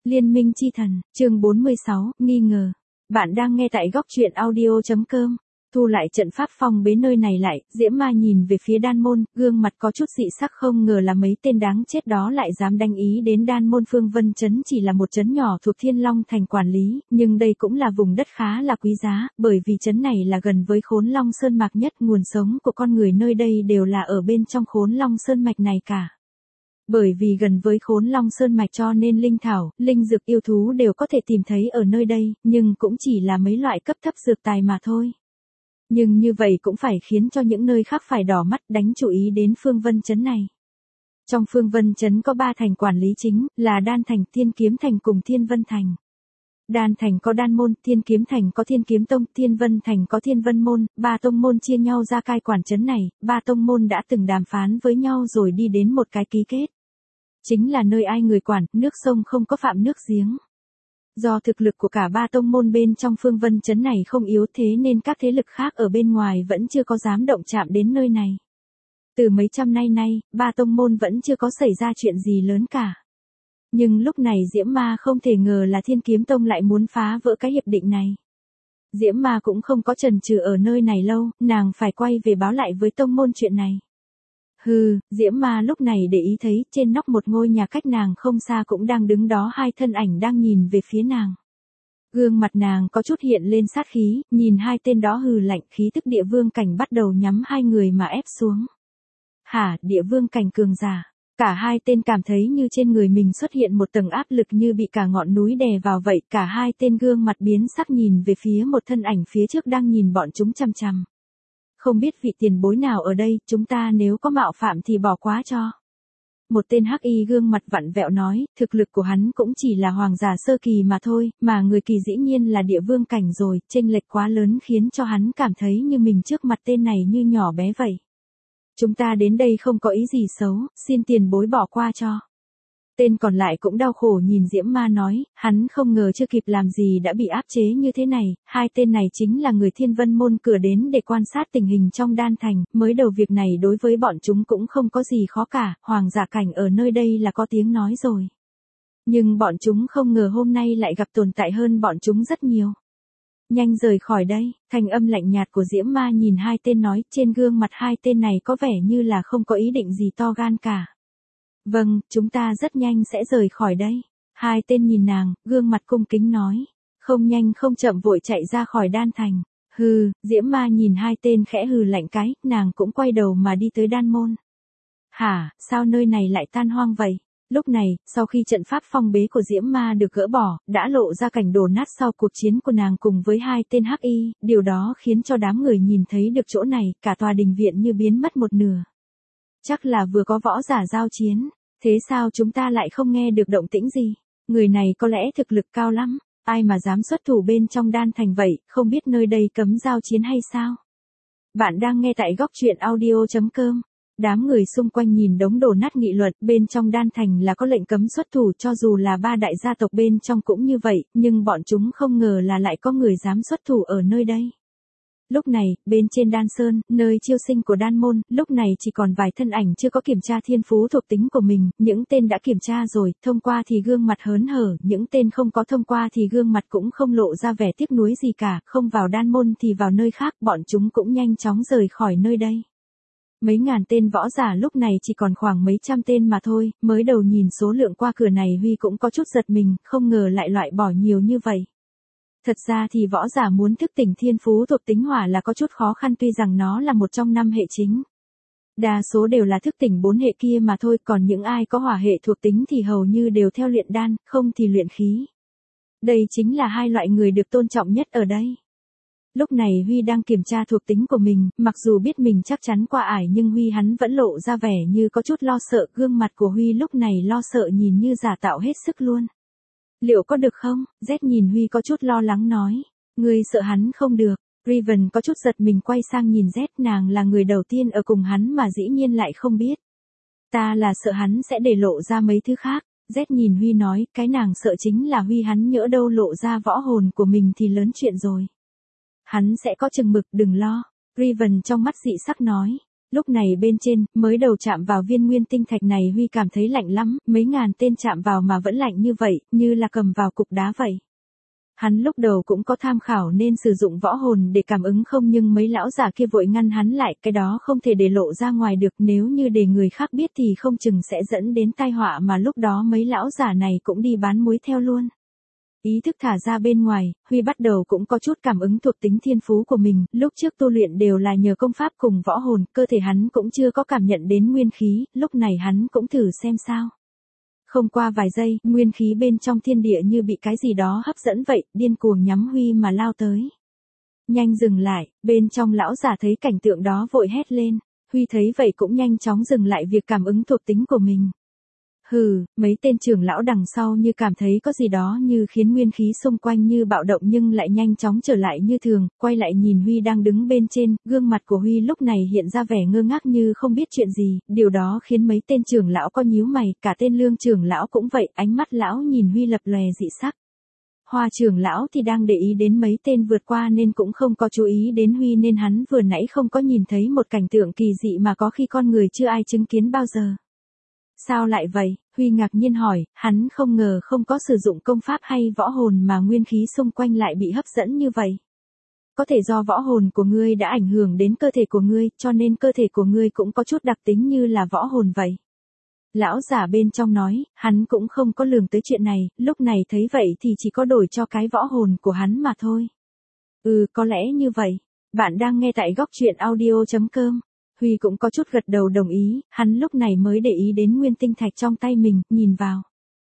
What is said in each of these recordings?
Liên minh chi thần, chương 46, nghi ngờ. Bạn đang nghe tại góc truyện audio.com. Thu lại trận pháp phong bế nơi này lại, Diễm Ma nhìn về phía Đan Môn, gương mặt có chút dị sắc, không ngờ là mấy tên đáng chết đó lại dám đánh ý đến Đan Môn. Phương Vân Trấn chỉ là một trấn nhỏ thuộc Thiên Long Thành quản lý, nhưng đây cũng là vùng đất khá là quý giá, bởi vì trấn này là gần với Khốn Long Sơn Mạch nhất, nguồn sống của con người nơi đây đều là ở bên trong Khốn Long Sơn Mạch này cả. Bởi vì gần với Khốn Long Sơn Mạch cho nên linh thảo, linh dược, yêu thú đều có thể tìm thấy ở nơi đây, nhưng cũng chỉ là mấy loại cấp thấp dược tài mà thôi. Nhưng như vậy cũng phải khiến cho những nơi khác phải đỏ mắt đánh chú ý đến Phương Vân Trấn này. Trong Phương Vân Trấn có 3 thành quản lý chính, là Đan Thành, Thiên Kiếm Thành cùng Thiên Vân Thành. Đan Thành có Đan Môn, Thiên Kiếm Thành có Thiên Kiếm Tông, Thiên Vân Thành có Thiên Vân Môn, 3 tông môn chia nhau ra cai quản trấn này, 3 tông môn đã từng đàm phán với nhau rồi đi đến một cái ký kết. Chính là nơi ai người quản, nước sông không có phạm nước giếng. Do thực lực của cả 3 tông môn bên trong Phương Vân Trấn này không yếu, thế nên các thế lực khác ở bên ngoài vẫn chưa có dám động chạm đến nơi này. Từ mấy trăm năm nay, 3 tông môn vẫn chưa có xảy ra chuyện gì lớn cả. Nhưng lúc này Diễm Ma không thể ngờ là Thiên Kiếm Tông lại muốn phá vỡ cái hiệp định này. Diễm Ma cũng không có chần chừ ở nơi này lâu, nàng phải quay về báo lại với tông môn chuyện này. Diễm Ma lúc này để ý thấy trên nóc một ngôi nhà cách nàng không xa cũng đang đứng đó 2 thân ảnh đang nhìn về phía nàng. Gương mặt nàng có chút hiện lên sát khí, nhìn 2 tên đó hừ lạnh, khí tức địa vương cảnh bắt đầu nhắm 2 người mà ép xuống. Hả, địa vương cảnh cường giả? Cả 2 tên cảm thấy như trên người mình xuất hiện một tầng áp lực như bị cả ngọn núi đè vào vậy, cả 2 tên gương mặt biến sắc nhìn về phía một thân ảnh phía trước đang nhìn bọn chúng chằm chằm. Không biết vị tiền bối nào ở đây, chúng ta nếu có mạo phạm thì bỏ qua cho. Một tên hắc y gương mặt vặn vẹo nói, thực lực của hắn cũng chỉ là hoàng giả sơ kỳ mà thôi, mà người kỳ dĩ nhiên là địa vương cảnh rồi, chênh lệch quá lớn khiến cho hắn cảm thấy như mình trước mặt tên này như nhỏ bé vậy. Chúng ta đến đây không có ý gì xấu, xin tiền bối bỏ qua cho. Tên còn lại cũng đau khổ nhìn Diễm Ma nói, hắn không ngờ chưa kịp làm gì đã bị áp chế như thế này, 2 tên này chính là người Thiên Vân Môn cử đến để quan sát tình hình trong Đan Thành, mới đầu việc này đối với bọn chúng cũng không có gì khó cả, hoàng giả cảnh ở nơi đây là có tiếng nói rồi. Nhưng bọn chúng không ngờ hôm nay lại gặp tồn tại hơn bọn chúng rất nhiều. Nhanh rời khỏi đây, thanh âm lạnh nhạt của Diễm Ma nhìn 2 tên nói, trên gương mặt 2 tên này có vẻ như là không có ý định gì to gan cả. Vâng, chúng ta rất nhanh sẽ rời khỏi đây. 2 tên nhìn nàng, gương mặt cung kính nói. Không nhanh không chậm vội chạy ra khỏi Đan Thành. Diễm Ma nhìn 2 tên khẽ hừ lạnh cái, nàng cũng quay đầu mà đi tới Đan Môn. Hả, sao nơi này lại tan hoang vậy? Lúc này, sau khi trận pháp phong bế của Diễm Ma được gỡ bỏ, đã lộ ra cảnh đổ nát sau cuộc chiến của nàng cùng với 2 tên hắc y, điều đó khiến cho đám người nhìn thấy được chỗ này, cả tòa đình viện như biến mất một nửa. Chắc là vừa có võ giả giao chiến. Thế sao chúng ta lại không nghe được động tĩnh gì? Người này có lẽ thực lực cao lắm, ai mà dám xuất thủ bên trong Đan Thành vậy, không biết nơi đây cấm giao chiến hay sao? Bạn đang nghe tại góc truyện audio.com. Đám người xung quanh nhìn đống đổ nát nghị luận, bên trong Đan Thành là có lệnh cấm xuất thủ, cho dù là 3 đại gia tộc bên trong cũng như vậy, nhưng bọn chúng không ngờ là lại có người dám xuất thủ ở nơi đây. Lúc này, bên trên Đan Sơn, nơi chiêu sinh của Đan Môn, lúc này chỉ còn vài thân ảnh chưa có kiểm tra thiên phú thuộc tính của mình, những tên đã kiểm tra rồi, thông qua thì gương mặt hớn hở, những tên không có thông qua thì gương mặt cũng không lộ ra vẻ tiếc nuối gì cả, không vào Đan Môn thì vào nơi khác, bọn chúng cũng nhanh chóng rời khỏi nơi đây. Mấy ngàn tên võ giả lúc này chỉ còn khoảng mấy trăm tên mà thôi, mới đầu nhìn số lượng qua cửa này Huy cũng có chút giật mình, không ngờ lại loại bỏ nhiều như vậy. Thật ra thì võ giả muốn thức tỉnh thiên phú thuộc tính hỏa là có chút khó khăn, tuy rằng nó là một trong 5 hệ chính. Đa số đều là thức tỉnh 4 hệ kia mà thôi, còn những ai có hỏa hệ thuộc tính thì hầu như đều theo luyện đan, không thì luyện khí. Đây chính là 2 loại người được tôn trọng nhất ở đây. Lúc này Huy đang kiểm tra thuộc tính của mình, mặc dù biết mình chắc chắn qua ải nhưng Huy hắn vẫn lộ ra vẻ như có chút lo sợ, gương mặt của Huy lúc này lo sợ nhìn như giả tạo hết sức luôn. Liệu có được không? Z nhìn Huy có chút lo lắng nói. Ngươi sợ hắn không được. Riven có chút giật mình quay sang nhìn Z, nàng là người đầu tiên ở cùng hắn mà dĩ nhiên lại không biết. Ta là sợ hắn sẽ để lộ ra mấy thứ khác. Z nhìn Huy nói, cái nàng sợ chính là Huy hắn nhỡ đâu lộ ra võ hồn của mình thì lớn chuyện rồi. Hắn sẽ có chừng mực, đừng lo. Riven trong mắt dị sắc nói. Lúc này bên trên, mới đầu chạm vào viên nguyên tinh thạch này Huy cảm thấy lạnh lắm, mấy ngàn tên chạm vào mà vẫn lạnh như vậy, như là cầm vào cục đá vậy. Hắn lúc đầu cũng có tham khảo nên sử dụng võ hồn để cảm ứng không, nhưng mấy lão giả kia vội ngăn hắn lại, cái đó không thể để lộ ra ngoài được, nếu như để người khác biết thì không chừng sẽ dẫn đến tai họa, mà lúc đó mấy lão giả này cũng đi bán muối theo luôn. Ý thức thả ra bên ngoài, Huy bắt đầu cũng có chút cảm ứng thuộc tính thiên phú của mình, lúc trước tu luyện đều là nhờ công pháp cùng võ hồn, cơ thể hắn cũng chưa có cảm nhận đến nguyên khí, lúc này hắn cũng thử xem sao. Không qua vài giây, nguyên khí bên trong thiên địa như bị cái gì đó hấp dẫn vậy, điên cuồng nhắm Huy mà lao tới. Nhanh dừng lại, bên trong lão giả thấy cảnh tượng đó vội hét lên, Huy thấy vậy cũng nhanh chóng dừng lại việc cảm ứng thuộc tính của mình. Hừ, mấy tên trưởng lão đằng sau như cảm thấy có gì đó như khiến nguyên khí xung quanh như bạo động nhưng lại nhanh chóng trở lại như thường, quay lại nhìn Huy đang đứng bên trên, gương mặt của Huy lúc này hiện ra vẻ ngơ ngác như không biết chuyện gì, điều đó khiến mấy tên trưởng lão có nhíu mày, cả tên Lương trưởng lão cũng vậy, ánh mắt lão nhìn Huy lập lòe dị sắc. Hoa trưởng lão thì đang để ý đến mấy tên vượt qua nên cũng không có chú ý đến Huy, nên hắn vừa nãy không có nhìn thấy một cảnh tượng kỳ dị mà có khi con người chưa ai chứng kiến bao giờ. Sao lại vậy? Huy ngạc nhiên hỏi, hắn không ngờ không có sử dụng công pháp hay võ hồn mà nguyên khí xung quanh lại bị hấp dẫn như vậy. Có thể do võ hồn của ngươi đã ảnh hưởng đến cơ thể của ngươi, cho nên cơ thể của ngươi cũng có chút đặc tính như là võ hồn vậy. Lão giả bên trong nói, hắn cũng không có lường tới chuyện này, lúc này thấy vậy thì chỉ có đổi cho cái võ hồn của hắn mà thôi. Có lẽ như vậy. Bạn đang nghe tại góc truyện audio.com. Huy cũng có chút gật đầu đồng ý, hắn lúc này mới để ý đến nguyên tinh thạch trong tay mình, nhìn vào.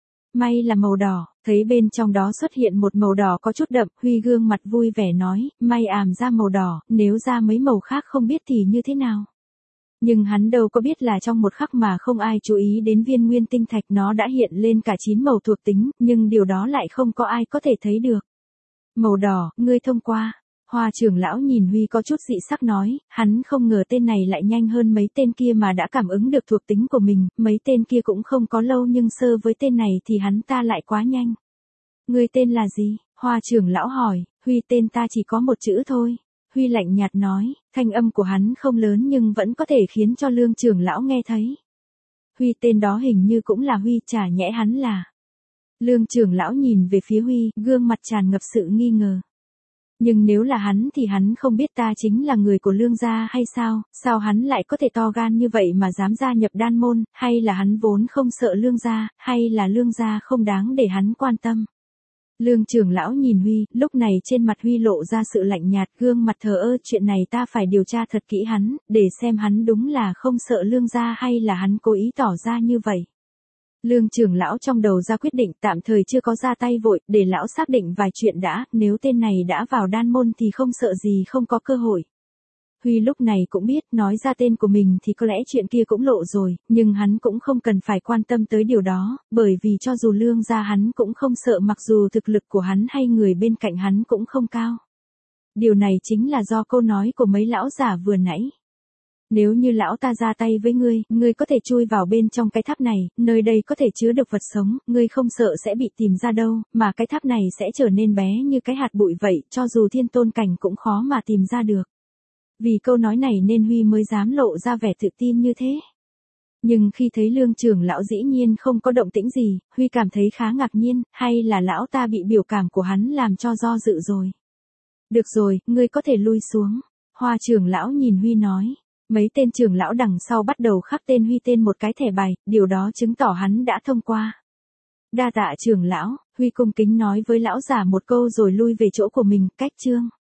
May là màu đỏ, thấy bên trong đó xuất hiện một màu đỏ có chút đậm, Huy gương mặt vui vẻ nói, may ảm ra màu đỏ, nếu ra mấy màu khác không biết thì như thế nào. Nhưng hắn đâu có biết là trong một khắc mà không ai chú ý đến viên nguyên tinh thạch nó đã hiện lên cả 9 màu thuộc tính, nhưng điều đó lại không có ai có thể thấy được. Màu đỏ, ngươi thông qua. Hoa trưởng lão nhìn Huy có chút dị sắc nói, hắn không ngờ tên này lại nhanh hơn mấy tên kia mà đã cảm ứng được thuộc tính của mình, mấy tên kia cũng không có lâu nhưng sơ với tên này thì hắn ta lại quá nhanh. Ngươi tên là gì? Hoa trưởng lão hỏi, Huy tên ta chỉ có một chữ thôi. Huy lạnh nhạt nói, thanh âm của hắn không lớn nhưng vẫn có thể khiến cho Lương trưởng lão nghe thấy. Huy tên đó hình như cũng là Huy, chả nhẽ hắn là. Lương trưởng lão nhìn về phía Huy, gương mặt tràn ngập sự nghi ngờ. Nhưng nếu là hắn thì hắn không biết ta chính là người của Lương gia hay sao, sao hắn lại có thể to gan như vậy mà dám gia nhập đan môn, hay là hắn vốn không sợ Lương gia, hay là Lương gia không đáng để hắn quan tâm. Lương trưởng lão nhìn Huy, lúc này trên mặt Huy lộ ra sự lạnh nhạt, gương mặt thờ ơ, chuyện này ta phải điều tra thật kỹ hắn, để xem hắn đúng là không sợ Lương gia hay là hắn cố ý tỏ ra như vậy. Lương trưởng lão trong đầu ra quyết định, tạm thời chưa có ra tay vội, để lão xác định vài chuyện đã, nếu tên này đã vào đan môn thì không sợ gì không có cơ hội. Huy lúc này cũng biết, nói ra tên của mình thì có lẽ chuyện kia cũng lộ rồi, nhưng hắn cũng không cần phải quan tâm tới điều đó, bởi vì cho dù Lương gia hắn cũng không sợ, mặc dù thực lực của hắn hay người bên cạnh hắn cũng không cao. Điều này chính là do câu nói của mấy lão giả vừa nãy. Nếu như lão ta ra tay với ngươi có thể chui vào bên trong cái tháp này, nơi đây có thể chứa được vật sống, ngươi không sợ sẽ bị tìm ra đâu, mà cái tháp này sẽ trở nên bé như cái hạt bụi vậy, cho dù thiên tôn cảnh cũng khó mà tìm ra được. Vì câu nói này nên Huy mới dám lộ ra vẻ tự tin như thế. Nhưng khi thấy Lương trưởng lão dĩ nhiên không có động tĩnh gì, Huy cảm thấy khá ngạc nhiên, hay là lão ta bị biểu cảm của hắn làm cho do dự rồi. Được rồi, ngươi có thể lui xuống. Hoa trưởng lão nhìn Huy nói. Mấy tên trưởng lão đằng sau bắt đầu khắc tên Huy tên một cái thẻ bài, điều đó chứng tỏ hắn đã thông qua. Đa tạ trưởng lão, Huy cung kính nói với lão giả một câu rồi lui về chỗ của mình, cách chương.